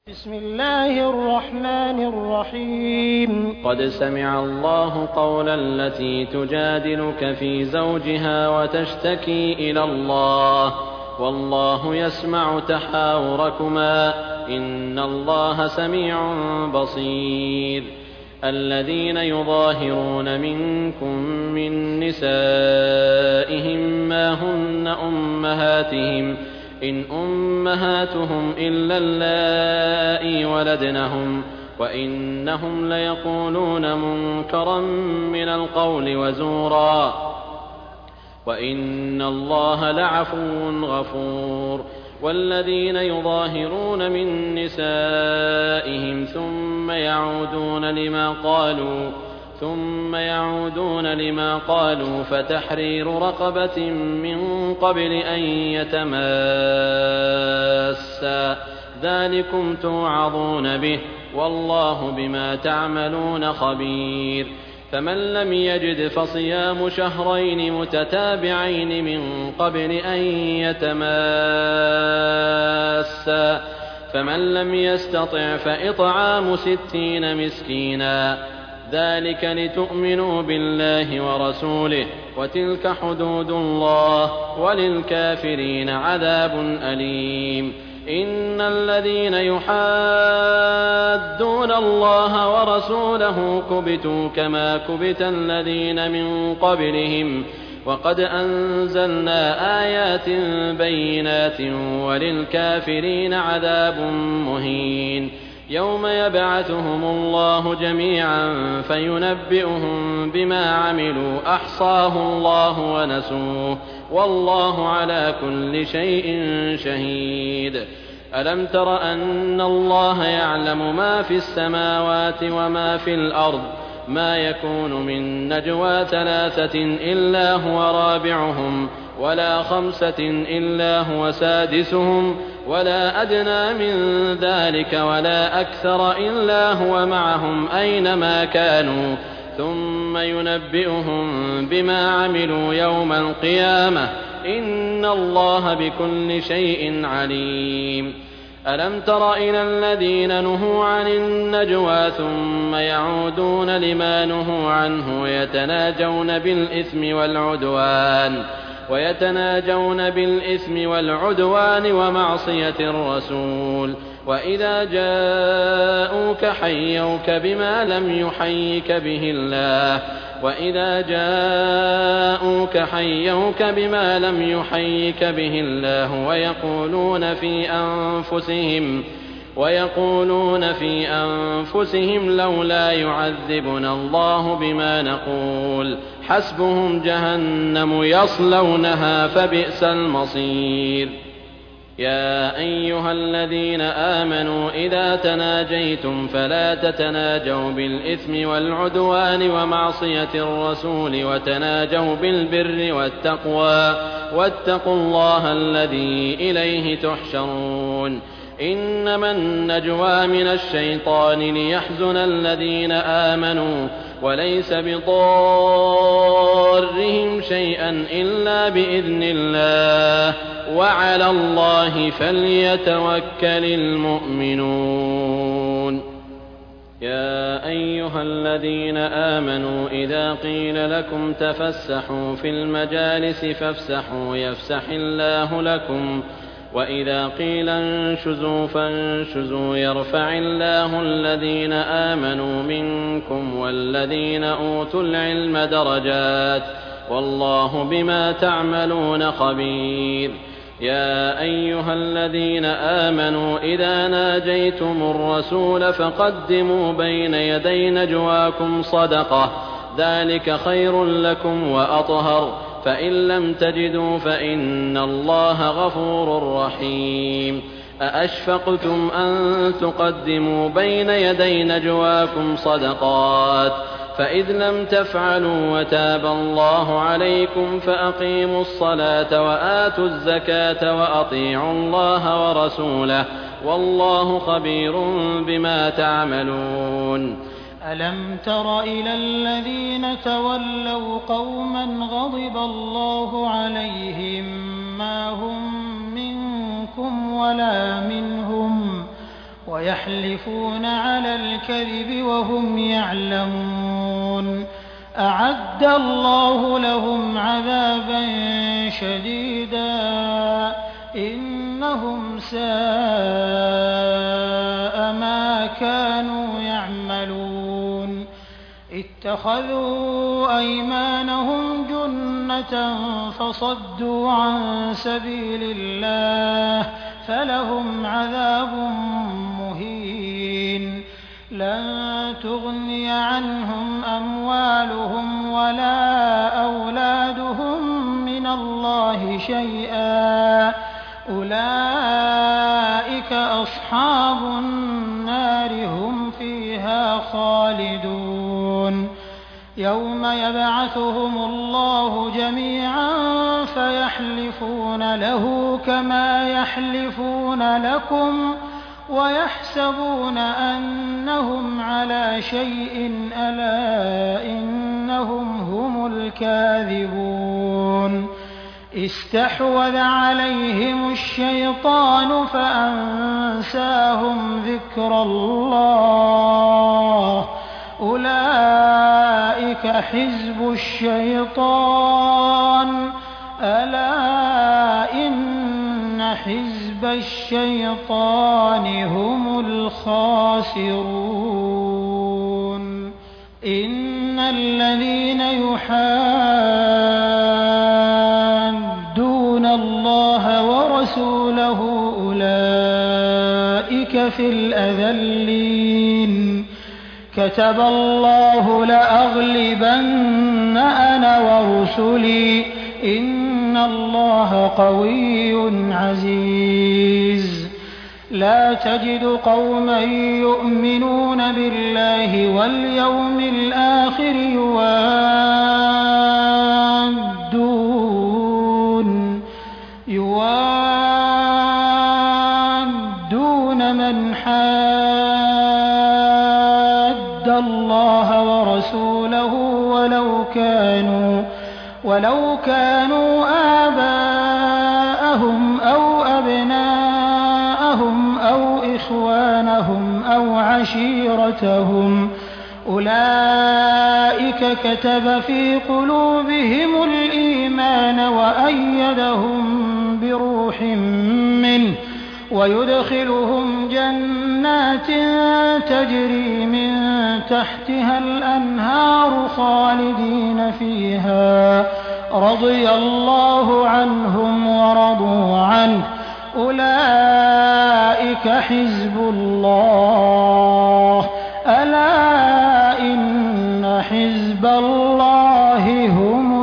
بسم الله الرحمن الرحيم. قد سمع الله قول التي تجادلك في زوجها وتشتكي إلى الله والله يسمع تحاوركما إن الله سميع بصير. الذين يظاهرون منكم من نسائهم ما هن أمهاتهم إن أمهاتهم إلا اللائي ولدنهم وإنهم ليقولون منكرا من القول وزورا وإن الله لعفو غفور. والذين يظاهرون من نسائهم ثم يعودون لما قالوا فتحرير رقبة من قبل أن يتماسا ذلكم توعظون به والله بما تعملون خبير. فمن لم يجد فصيام شهرين متتابعين من قبل أن يتماسا فمن لم يستطع فإطعام 60 مسكينا ذلك لتؤمنوا بالله ورسوله وتلك حدود الله وللكافرين عذاب أليم. إن الذين يحادون الله ورسوله كبتوا كما كبت الذين من قبلهم وقد أنزلنا آيات بينات وللكافرين عذاب مهين. يوم يبعثهم الله جميعا فينبئهم بما عملوا أحصاه الله ونسوه والله على كل شيء شهيد. ألم تر أن الله يعلم ما في السماوات وما في الأرض ما يكون من نجوى 3 إلا هو رابعهم ولا 5 إلا هو سادسهم ولا أدنى من ذلك ولا أكثر إلا هو معهم أينما كانوا ثم ينبئهم بما عملوا يوم القيامة إن الله بكل شيء عليم. ألم تر إلى الذين نهوا عن النجوى ثم يعودون لما نهوا عنه ويتناجون بالإثم والعدوان ومعصية الرسول وإذا جاءوك حيوك بما لم يحيك به الله ويقولون في أنفسهم لولا يعذبنا الله بما نقول حسبهم جهنم يصلونها فبئس المصير. يا أيها الذين آمنوا إذا تناجيتم فلا تتناجوا بالإثم والعدوان ومعصية الرسول وتناجوا بالبر والتقوى واتقوا الله الذي إليه تحشرون. إنما النجوى من الشيطان ليحزن الذين آمنوا وليس بضارهم شيئا إلا بإذن الله وعلى الله فليتوكل المؤمنون. يا أيها الذين آمنوا إذا قيل لكم تفسحوا في المجالس فافسحوا يفسح الله لكم وإذا قيل انشزوا فانشزوا يرفع الله الذين آمنوا منكم والذين أوتوا العلم درجات والله بما تعملون خبير. يا أيها الذين آمنوا إذا ناجيتم الرسول فقدموا بين يدي نجواكم صدقة ذلك خير لكم وأطهر فإن لم تجدوا فإن الله غفور رحيم. أأشفقتم أن تقدموا بين يدي نجواكم صدقات فإذ لم تفعلوا وتاب الله عليكم فأقيموا الصلاة وآتوا الزكاة وأطيعوا الله ورسوله والله خبير بما تعملون. ألم تر إلى الذين تولوا قوما غضب الله عليهم ما هم منكم ولا منهم ويحلفون على الكذب وهم يعلمون أعد الله لهم عذابا شديدا إنهم ساء ما كانوا يعملون اتخذوا أيمانهم جنة فصدوا عن سبيل الله فلهم عذاب مهين لن تغني عنهم أموالهم ولا أولادهم من الله شيئا أولئك أصحاب النار هم فيها خالدون يوم يبعثهم الله جميعا فيحلفون له كما يحلفون لكم ويحسبون أنهم على شيء ألا إنهم هم الكاذبون استحوذ عليهم الشيطان فأنساهم ذكر الله أولئك حزب الشيطان ألا إن حزب الشيطان هم الخاسرون إن الذين يحادون الله ورسوله أولئك في الأذلين كتب الله لأغلبن أنا ورسلي إن الله قوي عزيز لا تجد قوما يؤمنون بالله واليوم الآخر يوادون من حاد الله ورسوله ولو كانوا آباءهم أو أبناءهم أو إخوانهم أو عشيرتهم أولئك كتب في قلوبهم الإيمان وأيدهم بروح منه ويدخلهم جنات تجري من تحتها الأنهار خالدين فيها رضي الله عنهم ورضوا عنه أولئك حزب الله ألا إن حزب الله هم